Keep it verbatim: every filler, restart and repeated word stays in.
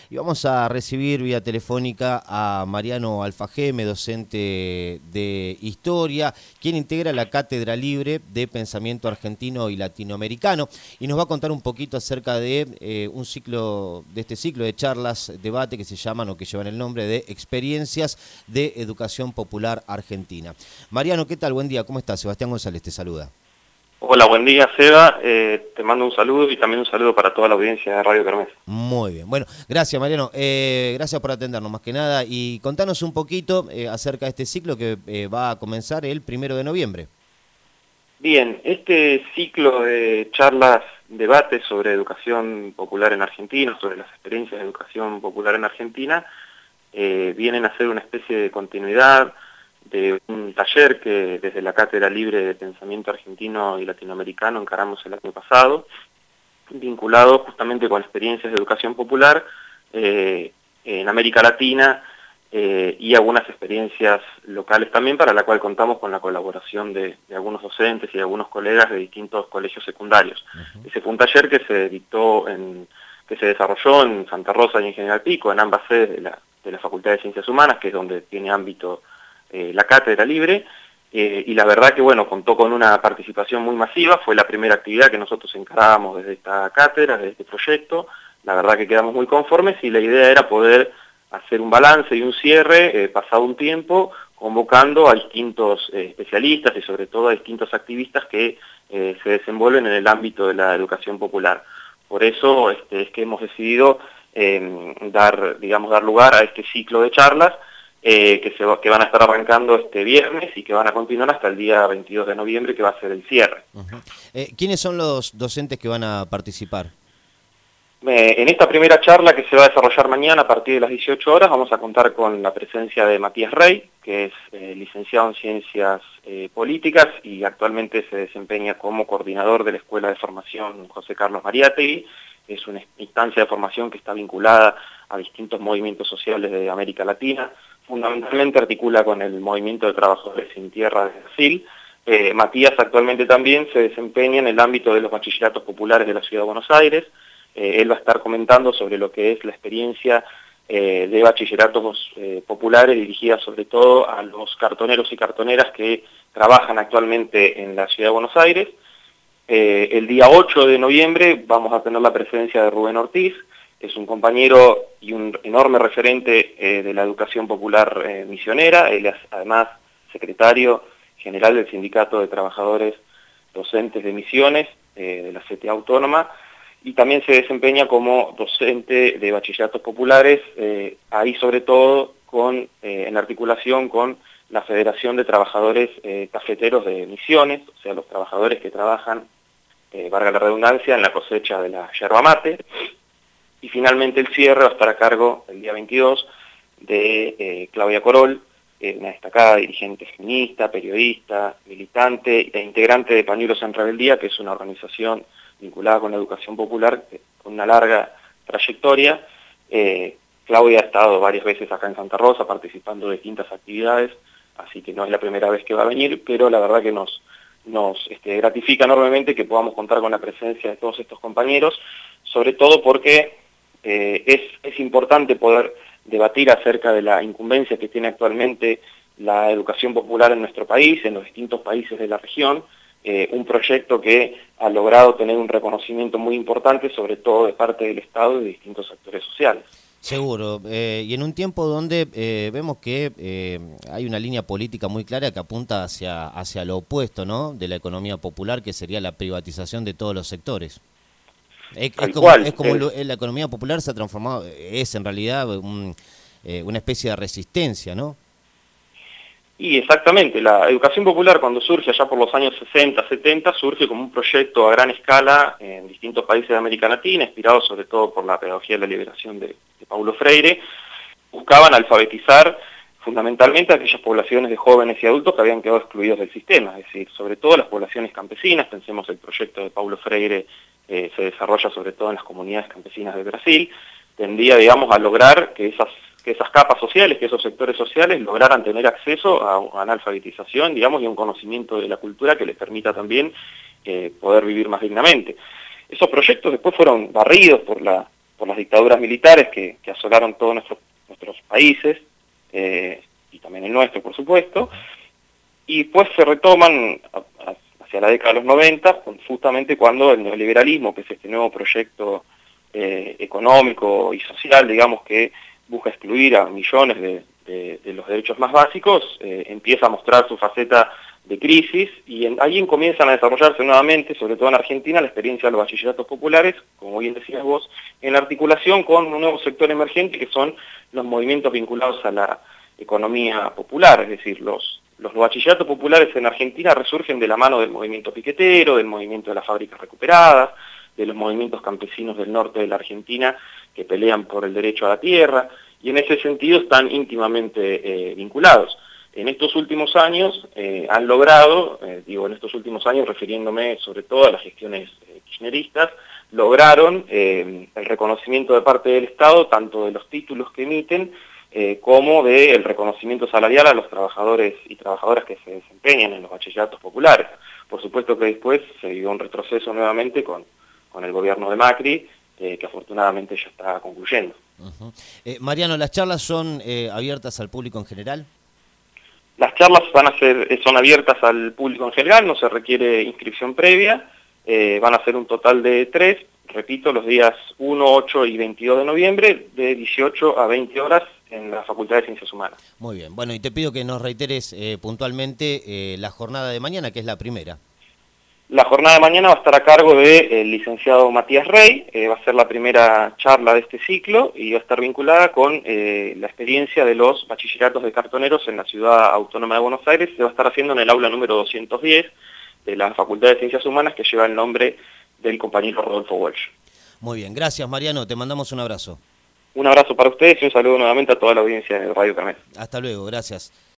y vamos a recibir vía telefónica a Mariano Alfajeme, docente de Historia, quien integra la Cátedra Libre de Pensamiento Argentino y Latinoamericano, y nos va a contar un poquito acerca de eh, un ciclo, de este ciclo de charlas, debate que se llaman o que llevan el nombre de Experiencias de Educación Popular Argentina. Mariano, ¿qué tal? Buen día, ¿cómo estás? Sebastián González te saluda. Hola, buen día, Seba. Eh, te mando un saludo y también un saludo para toda la audiencia de Radio Kermés. Muy bien. Bueno, gracias, Mariano. Eh, gracias por atendernos, más que nada. Y contanos un poquito eh, acerca de este ciclo que eh, va a comenzar el primero de noviembre. Bien, este ciclo de charlas, debates sobre educación popular en Argentina, sobre las experiencias de educación popular en Argentina, eh, vienen a ser una especie de continuidad de un taller que desde la Cátedra Libre de Pensamiento Argentino y Latinoamericano encaramos el año pasado, vinculado justamente con experiencias de educación popular eh, en América Latina eh, y algunas experiencias locales también, para la cual contamos con la colaboración de, de algunos docentes y de algunos colegas de distintos colegios secundarios. Uh-huh. Ese fue un taller que se dictó, en, que se desarrolló en Santa Rosa y en General Pico, en ambas sedes de la, de la Facultad de Ciencias Humanas, que es donde tiene ámbito Eh, la Cátedra Libre, eh, y la verdad que bueno, contó con una participación muy masiva. Fue la primera actividad que nosotros encarábamos desde esta cátedra, desde este proyecto. La verdad que quedamos muy conformes y la idea era poder hacer un balance y un cierre, eh, pasado un tiempo, convocando a distintos eh, especialistas y sobre todo a distintos activistas que eh, se desenvuelven en el ámbito de la educación popular. Por eso este, es que hemos decidido eh, dar, digamos, dar lugar a este ciclo de charlas, Eh, que, se va, que van a estar arrancando este viernes y que van a continuar hasta el día veintidós de noviembre, que va a ser el cierre. Uh-huh. eh, ¿Quiénes son los docentes que van a participar? Eh, en esta primera charla, que se va a desarrollar mañana a partir de las dieciocho horas, vamos a contar con la presencia de Matías Rey, que es eh, licenciado en Ciencias eh, Políticas y actualmente se desempeña como coordinador de la Escuela de Formación José Carlos Mariátegui. Es una instancia de formación que está vinculada a distintos movimientos sociales de América Latina. Fundamentalmente articula con el Movimiento de Trabajadores Sin Tierra de Brasil. Eh, Matías actualmente también se desempeña en el ámbito de los bachilleratos populares de la Ciudad de Buenos Aires. Eh, él va a estar comentando sobre lo que es la experiencia eh, de bachilleratos eh, populares dirigidas sobre todo a los cartoneros y cartoneras que trabajan actualmente en la Ciudad de Buenos Aires. Eh, el día ocho de noviembre vamos a tener la presencia de Rubén Ortiz. Es un compañero y un enorme referente eh, de la educación popular eh, misionera. Él es además secretario general del Sindicato de Trabajadores Docentes de Misiones eh, de la C T A Autónoma, y también se desempeña como docente de bachilleratos populares, eh, ahí sobre todo con, eh, en articulación con la Federación de Trabajadores eh, Cafeteros de Misiones, o sea, los trabajadores que trabajan, eh, valga la redundancia, en la cosecha de la yerba mate. Y finalmente el cierre va a estar a cargo el día veintidós de eh, Claudia Corol, eh, una destacada dirigente feminista, periodista, militante e integrante de Pañuelos en Rebeldía, que es una organización vinculada con la educación popular eh, con una larga trayectoria. Eh, Claudia ha estado varias veces acá en Santa Rosa participando de distintas actividades, así que no es la primera vez que va a venir, pero la verdad que nos, nos este, gratifica enormemente que podamos contar con la presencia de todos estos compañeros, sobre todo porque Eh, es, es importante poder debatir acerca de la incumbencia que tiene actualmente la educación popular en nuestro país, en los distintos países de la región, eh, un proyecto que ha logrado tener un reconocimiento muy importante, sobre todo de parte del Estado y de distintos actores sociales. Seguro, eh, y en un tiempo donde eh, vemos que eh, hay una línea política muy clara que apunta hacia, hacia lo opuesto, ¿no?, de la economía popular, que sería la privatización de todos los sectores. Es, es, como, es como es. La economía popular se ha transformado, es en realidad un, eh, una especie de resistencia, ¿no? Y exactamente, la educación popular cuando surge allá por los años sesenta, setenta, surge como un proyecto a gran escala en distintos países de América Latina, inspirado sobre todo por la pedagogía de la liberación de, de Paulo Freire. Buscaban alfabetizar fundamentalmente a aquellas poblaciones de jóvenes y adultos que habían quedado excluidos del sistema, es decir, sobre todo las poblaciones campesinas. Pensemos el proyecto de Paulo Freire eh, se desarrolla sobre todo en las comunidades campesinas de Brasil, tendía, digamos, a lograr que esas, que esas capas sociales, que esos sectores sociales lograran tener acceso a, a una alfabetización, digamos, y a un conocimiento de la cultura que les permita también eh, poder vivir más dignamente. Esos proyectos después fueron barridos por la por las dictaduras militares que, que asolaron todos nuestros, nuestros países, eh, y también el nuestro, por supuesto, y pues se retoman a, a, hacia la década de los noventa, justamente cuando el neoliberalismo, que es este nuevo proyecto eh, económico y social, digamos, que busca excluir a millones de, de, de los derechos más básicos, eh, empieza a mostrar su faceta de crisis, y en, ahí comienzan a desarrollarse nuevamente, sobre todo en Argentina, la experiencia de los bachilleratos populares, como bien decías vos, en articulación con un nuevo sector emergente que son los movimientos vinculados a la economía popular, es decir, los, los bachilleratos populares en Argentina resurgen de la mano del movimiento piquetero, del movimiento de las fábricas recuperadas, de los movimientos campesinos del norte de la Argentina que pelean por el derecho a la tierra, y en ese sentido están íntimamente eh, vinculados. En estos últimos años eh, han logrado, eh, digo en estos últimos años refiriéndome sobre todo a las gestiones eh, kirchneristas, lograron eh, el reconocimiento de parte del Estado, tanto de los títulos que emiten, eh, como del reconocimiento salarial a los trabajadores y trabajadoras que se desempeñan en los bachilleratos populares. Por supuesto que después se vivió un retroceso nuevamente con, con el gobierno de Macri, eh, que afortunadamente ya está concluyendo. Uh-huh. eh, Mariano, ¿las charlas son eh, abiertas al público en general? Las charlas van a ser, son abiertas al público en general, no se requiere inscripción previa, eh, van a ser un total de tres, repito, los días uno, ocho y veintidós de noviembre, de dieciocho a veinte horas en la Facultad de Ciencias Humanas. Muy bien, bueno, y te pido que nos reiteres eh, puntualmente eh, la jornada de mañana, que es la primera. La jornada de mañana va a estar a cargo del licenciado Matías Rey, eh, va a ser la primera charla de este ciclo y va a estar vinculada con eh, la experiencia de los bachilleratos de cartoneros en la Ciudad Autónoma de Buenos Aires. Se va a estar haciendo en el aula número doscientos diez de la Facultad de Ciencias Humanas, que lleva el nombre del compañero Rodolfo Walsh. Muy bien, gracias Mariano, te mandamos un abrazo. Un abrazo para ustedes y un saludo nuevamente a toda la audiencia de Radio Carmes. Hasta luego, gracias.